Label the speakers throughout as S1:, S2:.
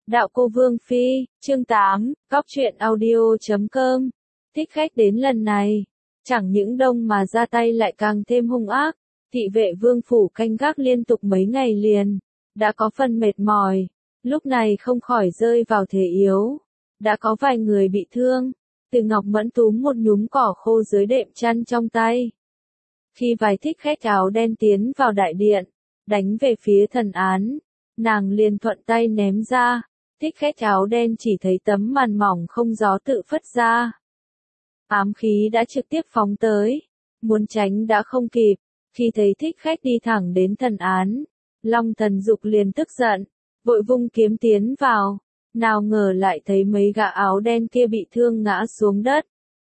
S1: Đạo cô Vương Phi, chương 8, Cóc truyện audio.com. Thích khách đến lần này, chẳng những đông mà ra tay lại càng thêm hung ác. Thị vệ vương phủ canh gác liên tục mấy ngày liền, đã có phần mệt mỏi, lúc này không khỏi rơi vào thế yếu. Đã có vài người bị thương, Từ Ngọc Mẫn túm một nhúm cỏ khô dưới đệm chăn trong tay. Khi vài thích khách áo đen tiến vào đại điện, đánh về phía thần án, nàng liền thuận tay ném ra. Thích khách áo đen chỉ thấy tấm màn mỏng không gió tự phất ra. Ám khí đã trực tiếp phóng tới, muốn tránh đã không kịp. Khi thấy thích khách đi thẳng đến thần án, Long Thần Dục liền tức giận, vội vung kiếm tiến vào, nào ngờ lại thấy mấy gã áo đen kia bị thương ngã xuống đất.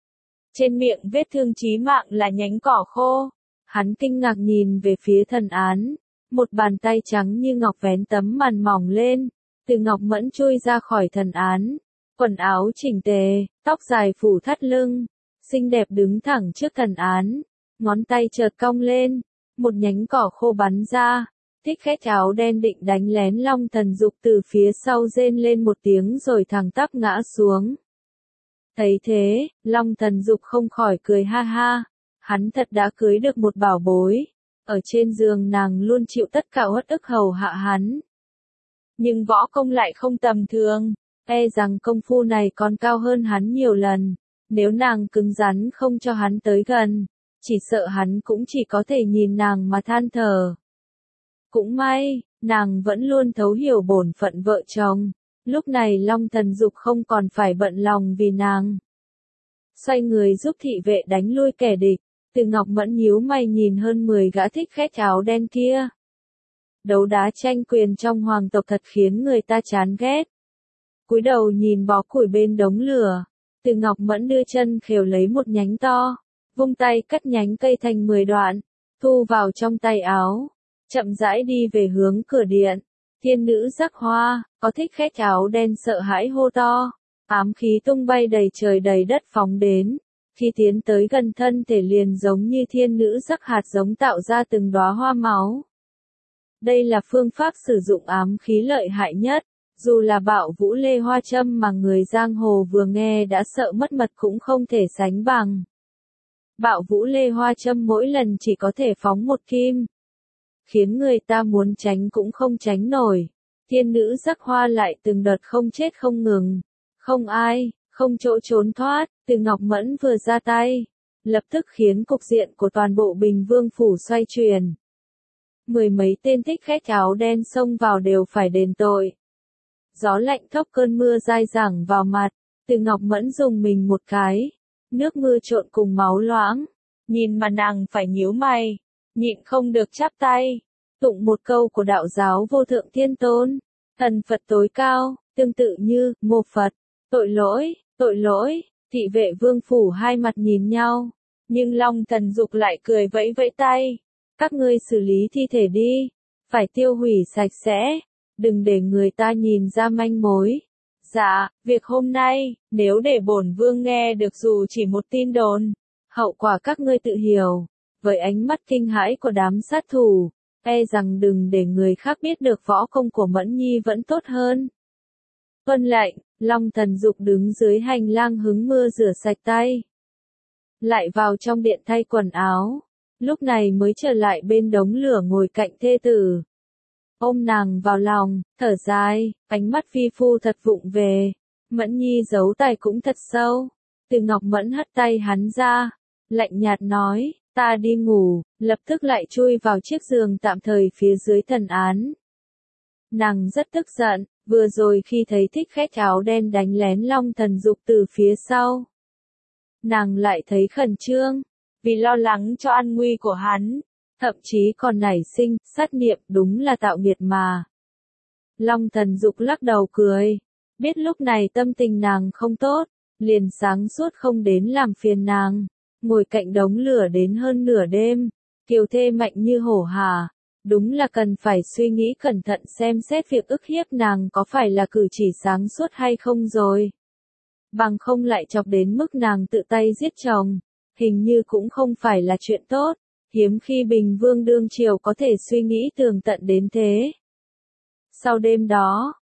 S1: Trên miệng vết thương chí mạng là nhánh cỏ khô. Hắn kinh ngạc nhìn về phía thần án, một bàn tay trắng như ngọc vén tấm màn mỏng lên. Từ Ngọc Mẫn chui ra khỏi thần án, quần áo chỉnh tề, tóc dài phủ thắt lưng, xinh đẹp đứng thẳng trước thần án, ngón tay chợt cong lên, một nhánh cỏ khô bắn ra. Thích khách áo đen định đánh lén Long Thần Dục từ phía sau rên lên một tiếng rồi thẳng tắp ngã xuống. Thấy thế, Long Thần Dục không khỏi cười ha ha, hắn thật đã cưới được một bảo bối, ở trên giường nàng luôn chịu tất cả uất ức hầu hạ hắn. Nhưng võ công lại không tầm thường, e rằng công phu này còn cao hơn hắn nhiều lần, nếu nàng cứng rắn không cho hắn tới gần, chỉ sợ hắn cũng chỉ có thể nhìn nàng mà than thở. Cũng may, nàng vẫn luôn thấu hiểu bổn phận vợ chồng, lúc này Long Thần Dục không còn phải bận lòng vì nàng. Xoay người giúp thị vệ đánh lui kẻ địch, Từ Ngọc Mẫn nhíu mày nhìn hơn 10 gã thích khách áo đen kia. Đấu đá tranh quyền trong hoàng tộc thật khiến người ta chán ghét. Cúi đầu nhìn bó củi bên đống lửa, Từ Ngọc Mẫn đưa chân khều lấy một nhánh to, vung tay cắt nhánh cây thành 10 đoạn, thu vào trong tay áo, chậm rãi đi về hướng cửa điện. Thiên nữ Giác Hoa, có thích khách áo đen sợ hãi hô to, ám khí tung bay đầy trời đầy đất phóng đến. Khi tiến tới gần thân thể liền giống như thiên nữ rắc hạt giống tạo ra từng đóa hoa máu. Đây là phương pháp sử dụng ám khí lợi hại nhất, dù là Bạo Vũ Lê Hoa Châm mà người giang hồ vừa nghe đã sợ mất mật cũng không thể sánh bằng. Bạo Vũ Lê Hoa Châm mỗi lần chỉ có thể phóng một kim, khiến người ta muốn tránh cũng không tránh nổi. Thiên nữ Giác Hoa lại từng đợt không chết không ngừng, không ai, không chỗ trốn thoát. Từ Ngọc Mẫn vừa ra tay, lập tức khiến cục diện của toàn bộ Bình Vương phủ xoay chuyển. 10 mấy tên thích khách áo đen xông vào đều phải đền tội. Gió lạnh thốc cơn mưa dai dẳng vào mặt, Từ Ngọc Mẫn dùng mình một cái, nước mưa trộn cùng máu loãng, nhìn mà nàng phải nhíu mày, nhịn không được chắp tay, tụng một câu của đạo giáo Vô Thượng Thiên Tôn, thần Phật tối cao, tương tự như, mô Phật, tội lỗi, thị vệ vương phủ hai mặt nhìn nhau, nhưng Long Thần Dục lại cười vẫy vẫy tay. Các ngươi xử lý thi thể đi, phải tiêu hủy sạch sẽ, đừng để người ta nhìn ra manh mối. Dạ, việc hôm nay, nếu để bổn vương nghe được dù chỉ một tin đồn, hậu quả các ngươi tự hiểu. Với ánh mắt kinh hãi của đám sát thủ, e rằng đừng để người khác biết được võ công của Mẫn Nhi vẫn tốt hơn. Tuân lệnh, Long Thần Dục đứng dưới hành lang hứng mưa rửa sạch tay, lại vào trong điện thay quần áo. Lúc này mới trở lại bên đống lửa ngồi cạnh thê tử. Ôm nàng vào lòng, thở dài, ánh mắt phi phu thật vụng về. Mẫn Nhi giấu tài cũng thật sâu. Từ Ngọc Mẫn hất tay hắn ra, lạnh nhạt nói, ta đi ngủ, lập tức lại chui vào chiếc giường tạm thời phía dưới thần án. Nàng rất tức giận, vừa rồi khi thấy thích khách áo đen đánh lén Long Thần Dục từ phía sau. Nàng lại thấy khẩn trương, vì lo lắng cho an nguy của hắn, thậm chí còn nảy sinh sát niệm, đúng là tạo nghiệt mà. Long Thần Dục lắc đầu cười, biết lúc này tâm tình nàng không tốt, liền sáng suốt không đến làm phiền nàng, ngồi cạnh đống lửa đến hơn nửa đêm, kiều thê mạnh như hổ hà, đúng là cần phải suy nghĩ cẩn thận xem xét việc ức hiếp nàng có phải là cử chỉ sáng suốt hay không rồi. Bằng không lại chọc đến mức nàng tự tay giết chồng. Hình như cũng không phải là chuyện tốt, hiếm khi Bình Vương đương triều có thể suy nghĩ tường tận đến thế. Sau đêm đó,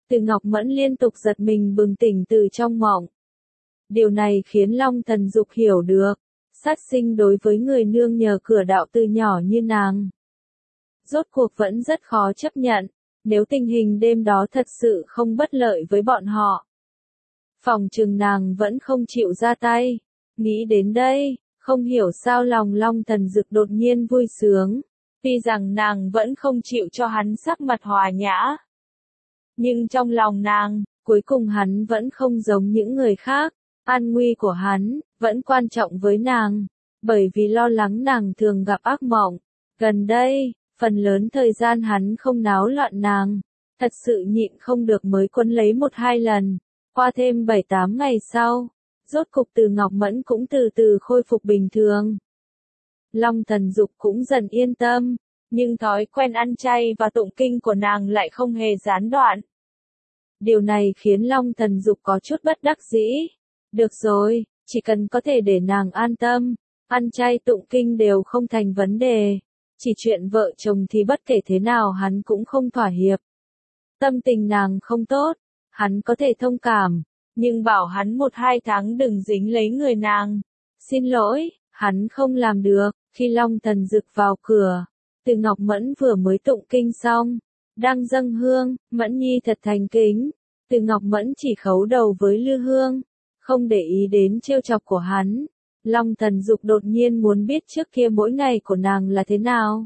S1: Từ Ngọc Mẫn liên tục giật mình bừng tỉnh từ trong mộng. Điều này khiến Long Thần Dục hiểu được, sát sinh đối với người nương nhờ cửa đạo từ nhỏ như nàng. Rốt cuộc vẫn rất khó chấp nhận, nếu tình hình đêm đó thật sự không bất lợi với bọn họ. Phòng chừng nàng vẫn không chịu ra tay. Nghĩ đến đây, không hiểu sao lòng Long Thần Dực đột nhiên vui sướng. Tuy rằng nàng vẫn không chịu cho hắn sắc mặt hòa nhã. Nhưng trong lòng nàng, cuối cùng hắn vẫn không giống những người khác. An nguy của hắn, vẫn quan trọng với nàng. Bởi vì lo lắng nàng thường gặp ác mộng. Gần đây, phần lớn thời gian hắn không náo loạn nàng. Thật sự nhịn không được mới quấn lấy 1-2 lần. Qua thêm 7-8 ngày sau, rốt cục Từ Ngọc Mẫn cũng từ từ khôi phục bình thường. Long Thần Dục cũng dần yên tâm, nhưng thói quen ăn chay và tụng kinh của nàng lại không hề gián đoạn. Điều này khiến Long Thần Dục có chút bất đắc dĩ. Được rồi, chỉ cần có thể để nàng an tâm, ăn chay tụng kinh đều không thành vấn đề. Chỉ chuyện vợ chồng thì bất kể thế nào hắn cũng không thỏa hiệp. Tâm tình nàng không tốt, hắn có thể thông cảm, nhưng bảo hắn 1-2 tháng đừng dính lấy người nàng. Xin lỗi, hắn không làm được. Khi Long Thần Dực vào cửa, Từ Ngọc Mẫn vừa mới tụng kinh xong, đang dâng hương, Mẫn Nhi thật thành kính. Từ Ngọc Mẫn chỉ khấu đầu với lư hương, không để ý đến trêu chọc của hắn. Long Thần Dục đột nhiên muốn biết trước kia mỗi ngày của nàng là thế nào.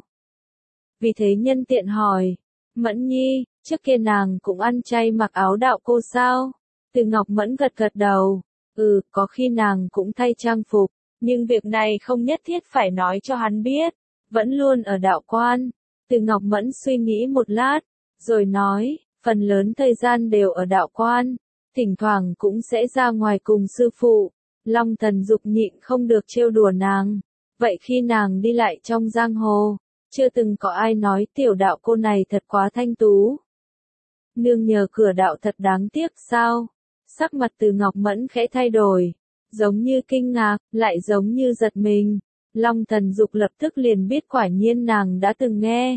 S1: Vì thế nhân tiện hỏi, Mẫn Nhi, trước kia nàng cũng ăn chay mặc áo đạo cô sao? Từ Ngọc Mẫn gật gật đầu, có khi nàng cũng thay trang phục, nhưng việc này không nhất thiết phải nói cho hắn biết, vẫn luôn ở đạo quan. Từ Ngọc Mẫn suy nghĩ một lát, rồi nói, phần lớn thời gian đều ở đạo quan, thỉnh thoảng cũng sẽ ra ngoài cùng sư phụ. Long Thần Dục nhịn không được trêu đùa nàng, vậy khi nàng đi lại trong giang hồ, chưa từng có ai nói tiểu đạo cô này thật quá thanh tú. Nương nhờ cửa đạo thật đáng tiếc sao? Sắc mặt Từ Ngọc Mẫn khẽ thay đổi, giống như kinh ngạc, lại giống như giật mình. Long Thần Dục lập tức liền biết quả nhiên nàng đã từng nghe.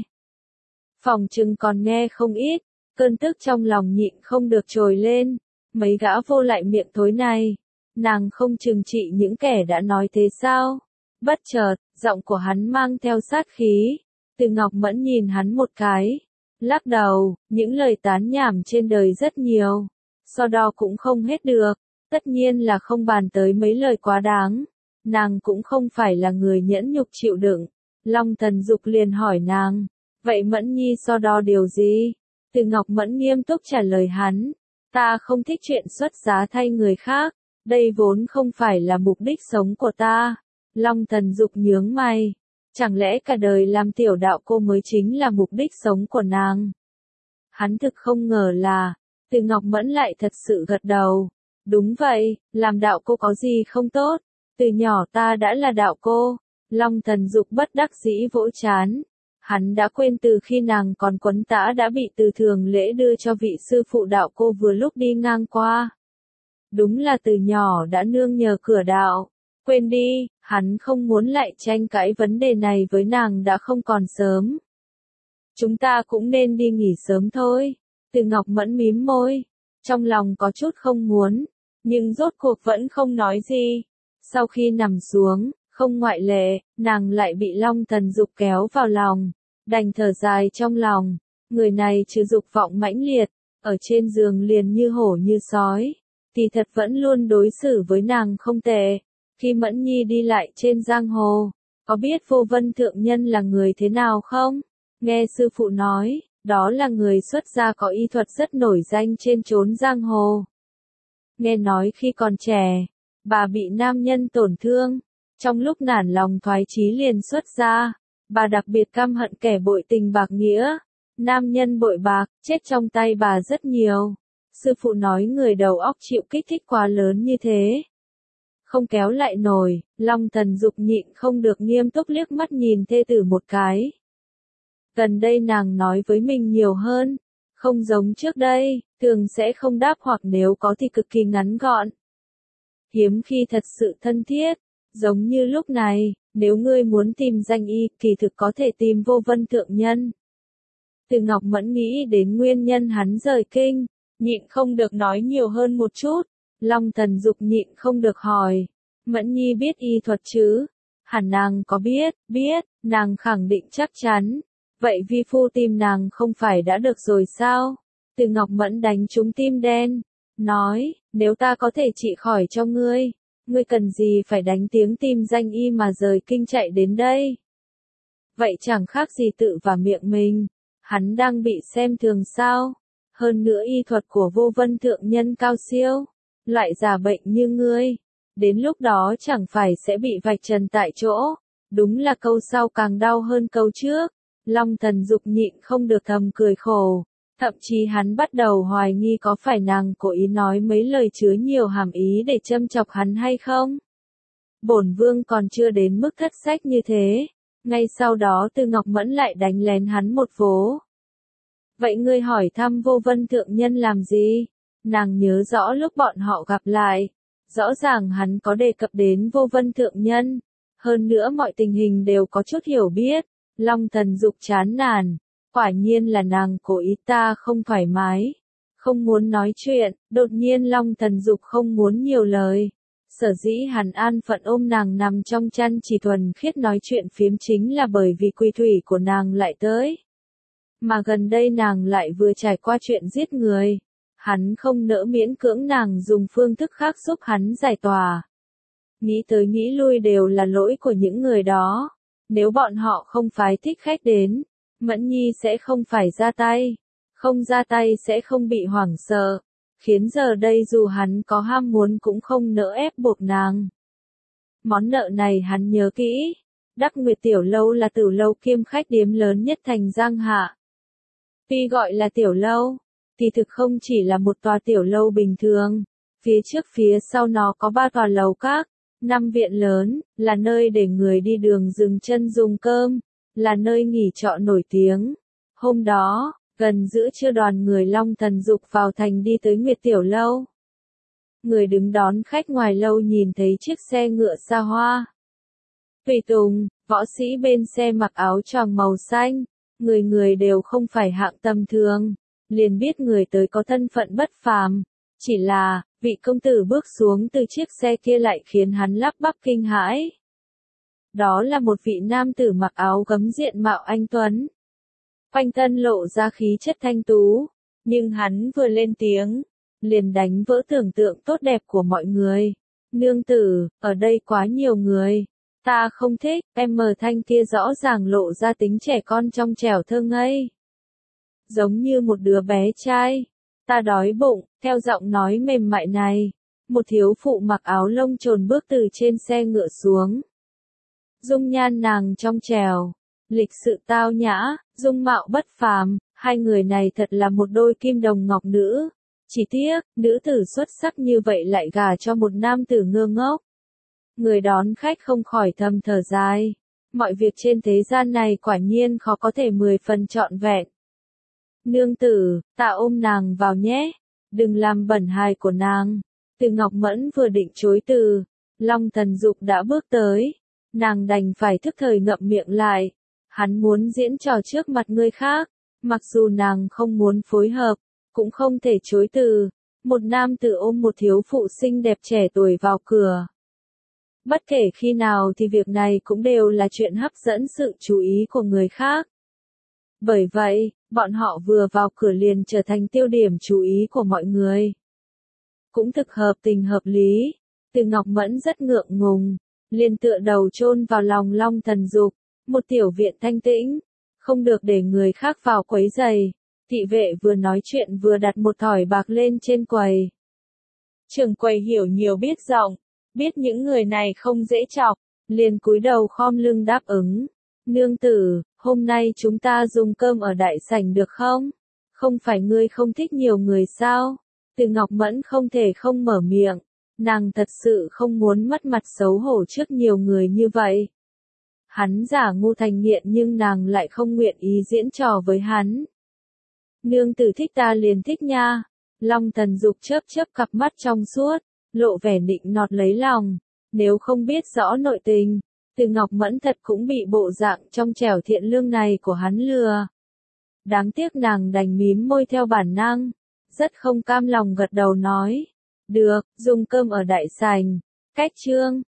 S1: Phòng chừng còn nghe không ít, cơn tức trong lòng nhịn không được trồi lên. Mấy gã vô lại miệng thối này, nàng không trừng trị những kẻ đã nói thế sao? Bất chợt, giọng của hắn mang theo sát khí. Từ Ngọc Mẫn nhìn hắn một cái, lắc đầu, những lời tán nhảm trên đời rất nhiều, so đo cũng không hết được, tất nhiên là không bàn tới mấy lời quá đáng. Nàng cũng không phải là người nhẫn nhục chịu đựng. Long Thần Dục liền hỏi nàng, vậy Mẫn Nhi so đo điều gì? Từ Ngọc Mẫn nghiêm túc trả lời hắn, ta không thích chuyện xuất giá thay người khác, đây vốn không phải là mục đích sống của ta. Long Thần Dục nhướng mày, chẳng lẽ cả đời làm tiểu đạo cô mới chính là mục đích sống của nàng? Hắn thực không ngờ là, Từ Ngọc Mẫn lại thật sự gật đầu. Đúng vậy, làm đạo cô có gì không tốt? Từ nhỏ ta đã là đạo cô. Long Thần Dục bất đắc dĩ vỗ trán. Hắn đã quên từ khi nàng còn quấn tã đã bị từ thường lễ đưa cho vị sư phụ đạo cô vừa lúc đi ngang qua. Đúng là từ nhỏ đã nương nhờ cửa đạo. Quên đi, hắn không muốn lại tranh cãi vấn đề này với nàng đã không còn sớm. Chúng ta cũng nên đi nghỉ sớm thôi. Từ Ngọc Mẫn mím môi, trong lòng có chút không muốn, nhưng rốt cuộc vẫn không nói gì. Sau khi nằm xuống, không ngoại lệ, nàng lại bị Long Thần Dục kéo vào lòng, đành thở dài trong lòng. Người này trừ dục vọng mãnh liệt, ở trên giường liền như hổ như sói, thì thật vẫn luôn đối xử với nàng không tệ. Khi Mẫn Nhi đi lại trên giang hồ, có biết Vô Vân Thượng Nhân là người thế nào không? Nghe sư phụ nói, đó là người xuất gia có y thuật rất nổi danh trên chốn giang hồ. Nghe nói khi còn trẻ, bà bị nam nhân tổn thương, trong lúc nản lòng thoái chí liền xuất gia. Bà đặc biệt căm hận kẻ bội tình bạc nghĩa, nam nhân bội bạc, chết trong tay bà rất nhiều. Sư phụ nói người đầu óc chịu kích thích quá lớn như thế, không kéo lại nổi. Long Thần Dục nhịn không được nghiêm túc liếc mắt nhìn thê tử một cái. Gần đây nàng nói với mình nhiều hơn, không giống trước đây, thường sẽ không đáp hoặc nếu có thì cực kỳ ngắn gọn. Hiếm khi thật sự thân thiết, giống như lúc này, nếu ngươi muốn tìm danh y, kỳ thực có thể tìm Vô Vân Thượng Nhân. Từ Ngọc Mẫn nghĩ đến nguyên nhân hắn rời kinh, nhịn không được nói nhiều hơn một chút. Long Thần Dục nhịn không được hỏi, Mẫn Nhi biết y thuật chứ? Hẳn nàng có biết, nàng khẳng định chắc chắn. Vậy vi phu tìm nàng không phải đã được rồi sao? Từ Ngọc Mẫn đánh trúng tim đen, nói, nếu ta có thể trị khỏi cho ngươi, ngươi cần gì phải đánh tiếng tim danh y mà rời kinh chạy đến đây? Vậy chẳng khác gì tự vào miệng mình, hắn đang bị xem thường sao? Hơn nữa y thuật của Vô Vân thượng nhân cao siêu, loại giả bệnh như ngươi, đến lúc đó chẳng phải sẽ bị vạch trần tại chỗ. Đúng là câu sau càng đau hơn câu trước. Long Thần Dục nhịn không được thầm cười khổ, thậm chí hắn bắt đầu hoài nghi có phải nàng cố ý nói mấy lời chứa nhiều hàm ý để châm chọc hắn hay không. Bổn vương còn chưa đến mức thất sách như thế. Ngay sau đó Từ Ngọc Mẫn lại đánh lén hắn một vố. Vậy ngươi hỏi thăm Vô Vân thượng nhân làm gì? Nàng nhớ rõ lúc bọn họ gặp lại, rõ ràng hắn có đề cập đến Vô Vân thượng nhân, hơn nữa mọi tình hình đều có chút hiểu biết. Long Thần Dục chán nản, quả nhiên là nàng cố ý, ta không thoải mái, không muốn nói chuyện. Đột nhiên Long Thần Dục không muốn nhiều lời. Sở dĩ hắn an phận ôm nàng nằm trong chăn chỉ thuần khiết nói chuyện phiếm chính là bởi vì quy thủy của nàng lại tới. Mà gần đây nàng lại vừa trải qua chuyện giết người. Hắn không nỡ miễn cưỡng nàng dùng phương thức khác giúp hắn giải tỏa. Nghĩ tới nghĩ lui đều là lỗi của những người đó. Nếu bọn họ không phái thích khách đến, Mẫn Nhi sẽ không phải ra tay. Không ra tay sẽ không bị hoảng sợ. Khiến giờ đây dù hắn có ham muốn cũng không nỡ ép buộc nàng. Món nợ này hắn nhớ kỹ. Đắc Nguyệt Tiểu Lâu là tử lâu kiêm khách điếm lớn nhất thành Giang Hạ. Tuy gọi là tiểu lâu, thì thực không chỉ là một tòa tiểu lâu bình thường. Phía trước phía sau nó có 3 tòa lầu các, 5 viện lớn, là nơi để người đi đường dừng chân dùng cơm, là nơi nghỉ trọ nổi tiếng. Hôm đó, gần giữa trưa đoàn người Long Thần Dục vào thành đi tới Nguyệt Tiểu Lâu. Người đứng đón khách ngoài lâu nhìn thấy chiếc xe ngựa xa hoa. Tùy tùng, võ sĩ bên xe mặc áo choàng màu xanh, người người đều không phải hạng tầm thường, liền biết người tới có thân phận bất phàm. Chỉ là, vị công tử bước xuống từ chiếc xe kia lại khiến hắn lắp bắp kinh hãi. Đó là một vị nam tử mặc áo gấm diện mạo anh tuấn. Quanh thân lộ ra khí chất thanh tú, nhưng hắn vừa lên tiếng, liền đánh vỡ tưởng tượng tốt đẹp của mọi người. Nương tử, ở đây quá nhiều người. Ta không thích, em mờ thanh kia rõ ràng lộ ra tính trẻ con trong trẻo thơ ngây. Giống như một đứa bé trai. Ta đói bụng, theo giọng nói mềm mại này. Một thiếu phụ mặc áo lông trồn bước từ trên xe ngựa xuống. Dung nhan nàng trong trẻo, lịch sự tao nhã, dung mạo bất phàm, hai người này thật là một đôi kim đồng ngọc nữ. Chỉ tiếc, nữ tử xuất sắc như vậy lại gả cho một nam tử ngơ ngốc. Người đón khách không khỏi thầm thở dài. Mọi việc trên thế gian này quả nhiên khó có thể 10 phần trọn vẹn. Nương tử, ta ôm nàng vào nhé. Đừng làm bẩn hài của nàng. Từ Ngọc Mẫn vừa định chối từ, Long Thần Dục đã bước tới. Nàng đành phải thức thời ngậm miệng lại. Hắn muốn diễn trò trước mặt người khác. Mặc dù nàng không muốn phối hợp, cũng không thể chối từ. Một nam tử ôm một thiếu phụ xinh đẹp trẻ tuổi vào cửa. Bất kể khi nào thì việc này cũng đều là chuyện hấp dẫn sự chú ý của người khác. Bởi vậy, bọn họ vừa vào cửa liền trở thành tiêu điểm chú ý của mọi người. Cũng thực hợp tình hợp lý. Từ Ngọc Mẫn rất ngượng ngùng, liền tựa đầu chôn vào lòng Long Thần Dục. Một tiểu viện thanh tĩnh, không được để người khác vào quấy rầy. Thị vệ vừa nói chuyện vừa đặt một thỏi bạc lên trên quầy. Trưởng quầy hiểu nhiều biết rộng, biết những người này không dễ chọc, liền cúi đầu khom lưng đáp ứng. Nương tử, hôm nay chúng ta dùng cơm ở đại sảnh được không? Không phải ngươi không thích nhiều người sao? Từ Ngọc Mẫn không thể không mở miệng. Nàng thật sự không muốn mất mặt xấu hổ trước nhiều người như vậy. Hắn giả ngu thành nghiện nhưng nàng lại không nguyện ý diễn trò với hắn. Nương tử thích ta liền thích nha. Long Thần Dục chớp chớp cặp mắt trong suốt, lộ vẻ nịnh nọt lấy lòng. Nếu không biết rõ nội tình, Từ Ngọc Mẫn thật cũng bị bộ dạng trong trẻo thiện lương này của hắn lừa. Đáng tiếc nàng đành mím môi theo bản năng. rất không cam lòng gật đầu nói. Được, dùng cơm ở đại sảnh. Cách chương